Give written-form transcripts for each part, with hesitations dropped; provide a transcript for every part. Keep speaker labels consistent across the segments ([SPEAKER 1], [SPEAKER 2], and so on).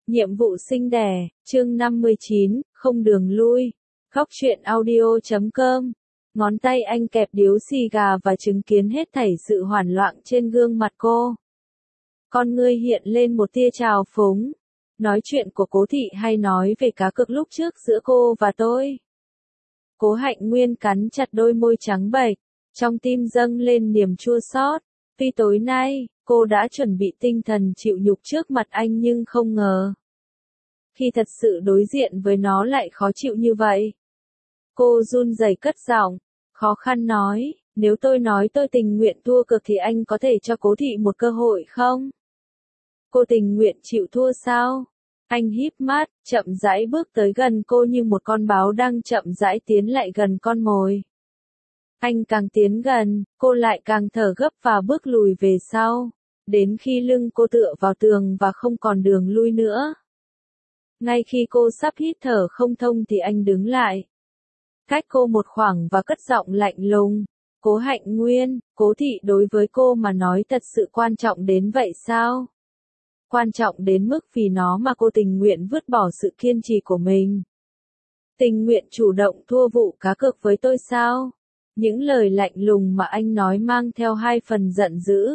[SPEAKER 1] Nhiệm vụ sinh đẻ, chương 59, không đường lui. Góc truyện audio.com. Ngón tay anh kẹp điếu xì gà và chứng kiến hết thảy sự hoảng loạn trên gương mặt cô. Con ngươi hiện lên một tia trào phúng. Nói chuyện của Cố Thị hay nói về cá cược lúc trước giữa cô và tôi? Cố Hạnh Nguyên cắn chặt đôi môi trắng bệch, trong tim dâng lên niềm chua xót. Tuy tối nay, cô đã chuẩn bị tinh thần chịu nhục trước mặt anh nhưng không ngờ. Khi thật sự đối diện với nó lại khó chịu như vậy. Cô run rẩy cất giọng, khó khăn nói, nếu tôi nói tôi tình nguyện thua cược thì anh có thể cho Cố Thị một cơ hội không? Cô tình nguyện chịu thua sao? Anh híp mắt, chậm rãi bước tới gần cô như một con báo đang chậm rãi tiến lại gần con mồi. Anh càng tiến gần, cô lại càng thở gấp và bước lùi về sau, đến khi lưng cô tựa vào tường và không còn đường lui nữa. Ngay khi cô sắp hít thở không thông thì anh đứng lại. Cách cô một khoảng và cất giọng lạnh lùng. Cố Hạnh Nguyên, Cố Thị đối với cô mà nói thật sự quan trọng đến vậy sao? Quan trọng đến mức vì nó mà cô tình nguyện vứt bỏ sự kiên trì của mình. Tình nguyện chủ động thua vụ cá cược với tôi sao? Những lời lạnh lùng mà anh nói mang theo 2 phần giận dữ,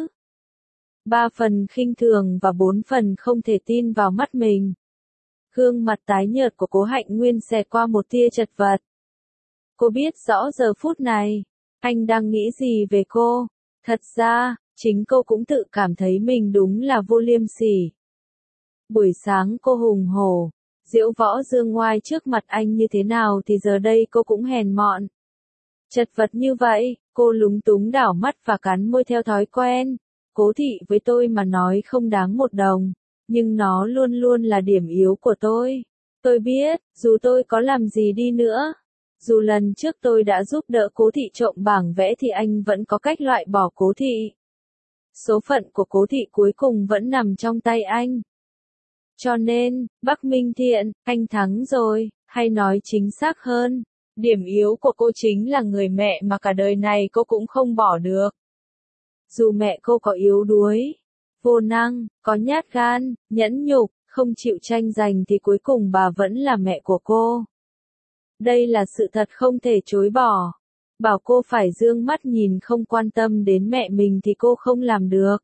[SPEAKER 1] 3 phần khinh thường và 4 phần không thể tin vào mắt mình. Gương mặt tái nhợt của Cố Hạnh Nguyên xẹt qua một tia chật vật. Cô biết rõ giờ phút này, anh đang nghĩ gì về cô. Thật ra, chính cô cũng tự cảm thấy mình đúng là vô liêm sỉ. Buổi sáng cô hùng hổ, diễu võ dương ngoai trước mặt anh như thế nào thì giờ đây cô cũng hèn mọn. Chật vật như vậy, cô lúng túng đảo mắt và cắn môi theo thói quen. Cố Thị với tôi mà nói không đáng 1 đồng, nhưng nó luôn luôn là điểm yếu của tôi. Tôi biết, dù tôi có làm gì đi nữa, dù lần trước tôi đã giúp đỡ Cố Thị trộm bảng vẽ thì anh vẫn có cách loại bỏ Cố Thị. Số phận của Cố Thị cuối cùng vẫn nằm trong tay anh. Cho nên, Bắc Minh Thiện, anh thắng rồi, hay nói chính xác hơn, điểm yếu của cô chính là người mẹ mà cả đời này cô cũng không bỏ được. Dù mẹ cô có yếu đuối, vô năng, có nhát gan, nhẫn nhục, không chịu tranh giành thì cuối cùng bà vẫn là mẹ của cô. Đây là sự thật không thể chối bỏ. Bảo cô phải dương mắt nhìn không quan tâm đến mẹ mình thì cô không làm được.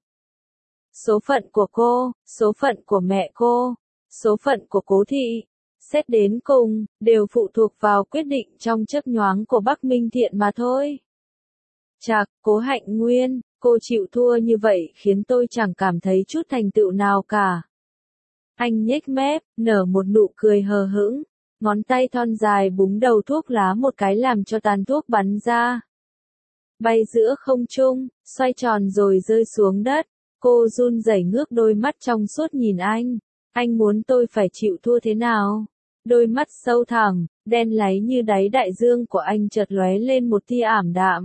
[SPEAKER 1] Số phận của cô, số phận của mẹ cô, số phận của Cố Thị, xét đến cùng, đều phụ thuộc vào quyết định trong chớp nhoáng của Bắc Minh Thiện mà thôi. Chạc, Cố Hạnh Nguyên, cô chịu thua như vậy khiến tôi chẳng cảm thấy chút thành tựu nào cả. Anh nhếch mép, nở một nụ cười hờ hững, ngón tay thon dài búng đầu thuốc lá một cái làm cho tàn thuốc bắn ra. Bay giữa không trung, xoay tròn rồi rơi xuống đất. Cô run rẩy ngước đôi mắt trong suốt nhìn anh. Anh muốn tôi phải chịu thua thế nào? Đôi mắt sâu thẳm, đen láy như đáy đại dương của anh chợt lóe lên một tia ảm đạm.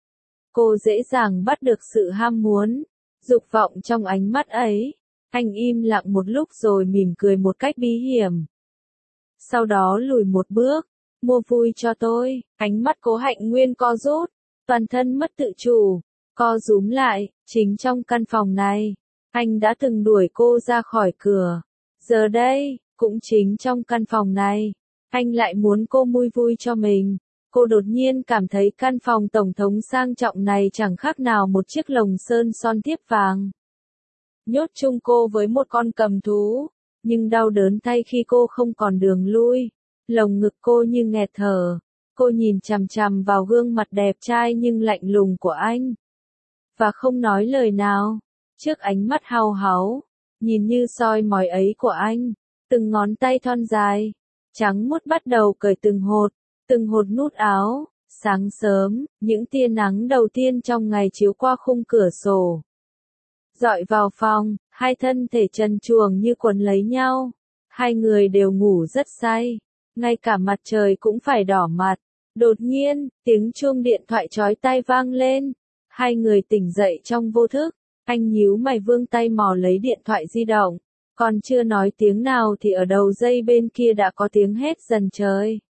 [SPEAKER 1] Cô dễ dàng bắt được sự ham muốn, dục vọng trong ánh mắt ấy. Anh im lặng một lúc rồi mỉm cười một cách bí hiểm. Sau đó lùi một bước, mua vui cho tôi. Ánh mắt Cố Hạnh Nguyên co rút, toàn thân mất tự chủ, co rúm lại. Chính trong căn phòng này, anh đã từng đuổi cô ra khỏi cửa. Giờ đây, cũng chính trong căn phòng này, anh lại muốn cô mui vui cho mình. Cô đột nhiên cảm thấy căn phòng tổng thống sang trọng này chẳng khác nào một chiếc lồng sơn son thiếp vàng. Nhốt chung cô với một con cầm thú, nhưng đau đớn thay khi cô không còn đường lui. Lồng ngực cô như nghẹt thở. Cô nhìn chằm chằm vào gương mặt đẹp trai nhưng lạnh lùng của anh. Và không nói lời nào. Trước ánh mắt hao háu, nhìn như soi mói ấy của anh, từng ngón tay thon dài, trắng muốt bắt đầu cởi từng hột nút áo. Sáng sớm, những tia nắng đầu tiên trong ngày chiếu qua khung cửa sổ, dọi vào phòng, 2 thân thể trần truồng như quấn lấy nhau. 2 người đều ngủ rất say, ngay cả mặt trời cũng phải đỏ mặt. Đột nhiên, tiếng chuông điện thoại chói tai vang lên. 2 người tỉnh dậy trong vô thức. Anh nhíu mày vươn tay mò lấy điện thoại di động. Còn chưa nói tiếng nào thì ở đầu dây bên kia đã có tiếng hét dần trời.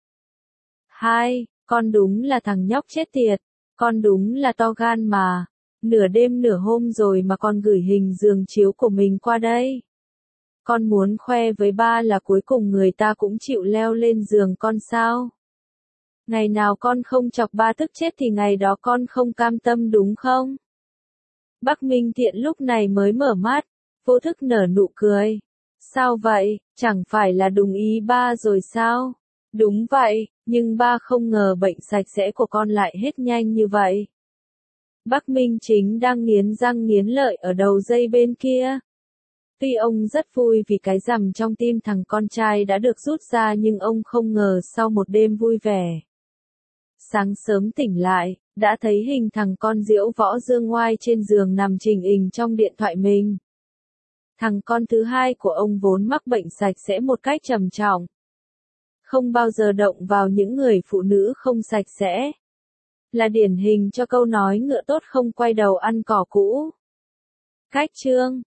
[SPEAKER 1] Con đúng là thằng nhóc chết tiệt. Con đúng là to gan mà. Nửa đêm nửa hôm rồi mà con gửi hình giường chiếu của mình qua đây. con muốn khoe với ba là cuối cùng người ta cũng chịu leo lên giường con sao? Ngày nào con không chọc ba tức chết thì ngày đó con không cam tâm đúng không? Bác Minh Thiện lúc này mới mở mắt, vô thức nở nụ cười. Sao vậy, chẳng phải là đúng ý ba rồi sao? Đúng vậy, nhưng ba không ngờ bệnh sạch sẽ của con lại hết nhanh như vậy. Bác Minh Chính đang nghiến răng nghiến lợi ở đầu dây bên kia. Tuy ông rất vui vì cái rằm trong tim thằng con trai đã được rút ra nhưng ông không ngờ sau một đêm vui vẻ. Sáng sớm tỉnh lại, đã thấy hình thằng con Diễu Võ Dương Ngoai trên giường nằm chình ình trong điện thoại mình. Thằng con thứ hai của ông vốn mắc bệnh sạch sẽ một cách trầm trọng. Không bao giờ động vào những người phụ nữ không sạch sẽ. Là điển hình cho câu nói ngựa tốt không quay đầu ăn cỏ cũ. Cách chương